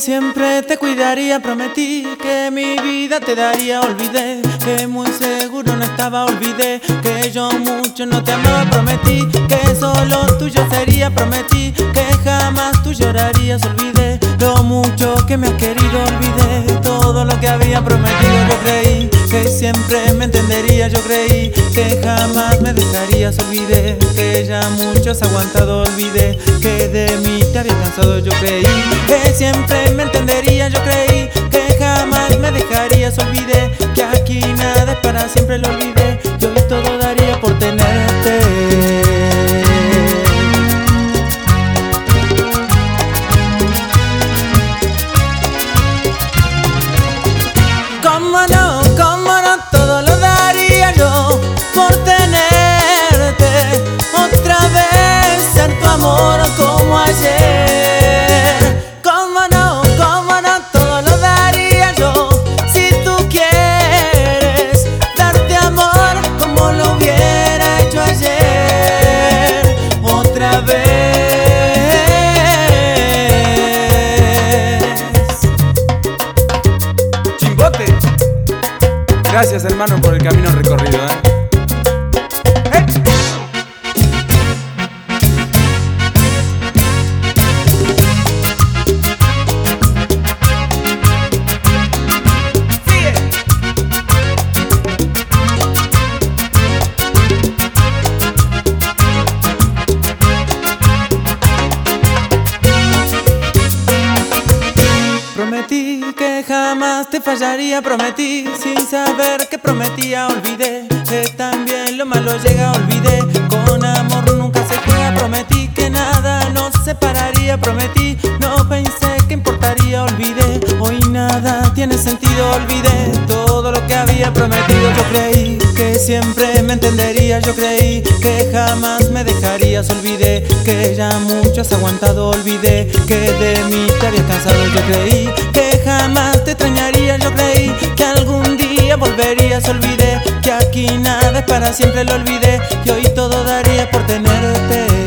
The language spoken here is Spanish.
siempre te cuidaría, prometí que mi vida te daría. Olvidé que muy seguro no estaba, olvidé que yo mucho no te amaba. Prometí que solo tuyo sería, prometí que jamás tú llorarías. Olvidé lo mucho que me has querido, olvidé todo lo que había prometido. Yo creí que siempre me entenderías, yo creí que jamás me dejarías. Olvidé que ya mucho has aguantado, olvidé que de mí te había cansado. Yo creí que siempre me entenderías, yo creí que jamás me dejarías. Olvidé que aquí nada es para siempre, lo olvidé. Yo hoy todo daría por tenerte. Cómo no, todo lo daría yo por tenerte otra vez, ser tu amor como ayer. Cómo no, todo lo daría yo si tú quieres darte amor como lo hubiera hecho ayer, otra vez. Gracias, hermano, por el camino recorrido, Prometí que jamás te fallaría, prometí sin saber que prometía. Olvidé que también lo malo llega, olvidé con amor nunca se juega. Prometí que nada nos separaría, prometí no pensé que importaría. Olvidé, hoy nada tiene sentido, olvidé todo lo que había prometido. Yo creí que siempre me entenderías, yo creí que jamás me dejarías. Olvidé que ya mucho has aguantado, olvidé que de mí te habías cansado. Yo creí que jamás te extrañaría, yo creí que algún día volverías. Olvidé que aquí nada es para siempre, lo olvidé, que hoy todo daría por tenerte.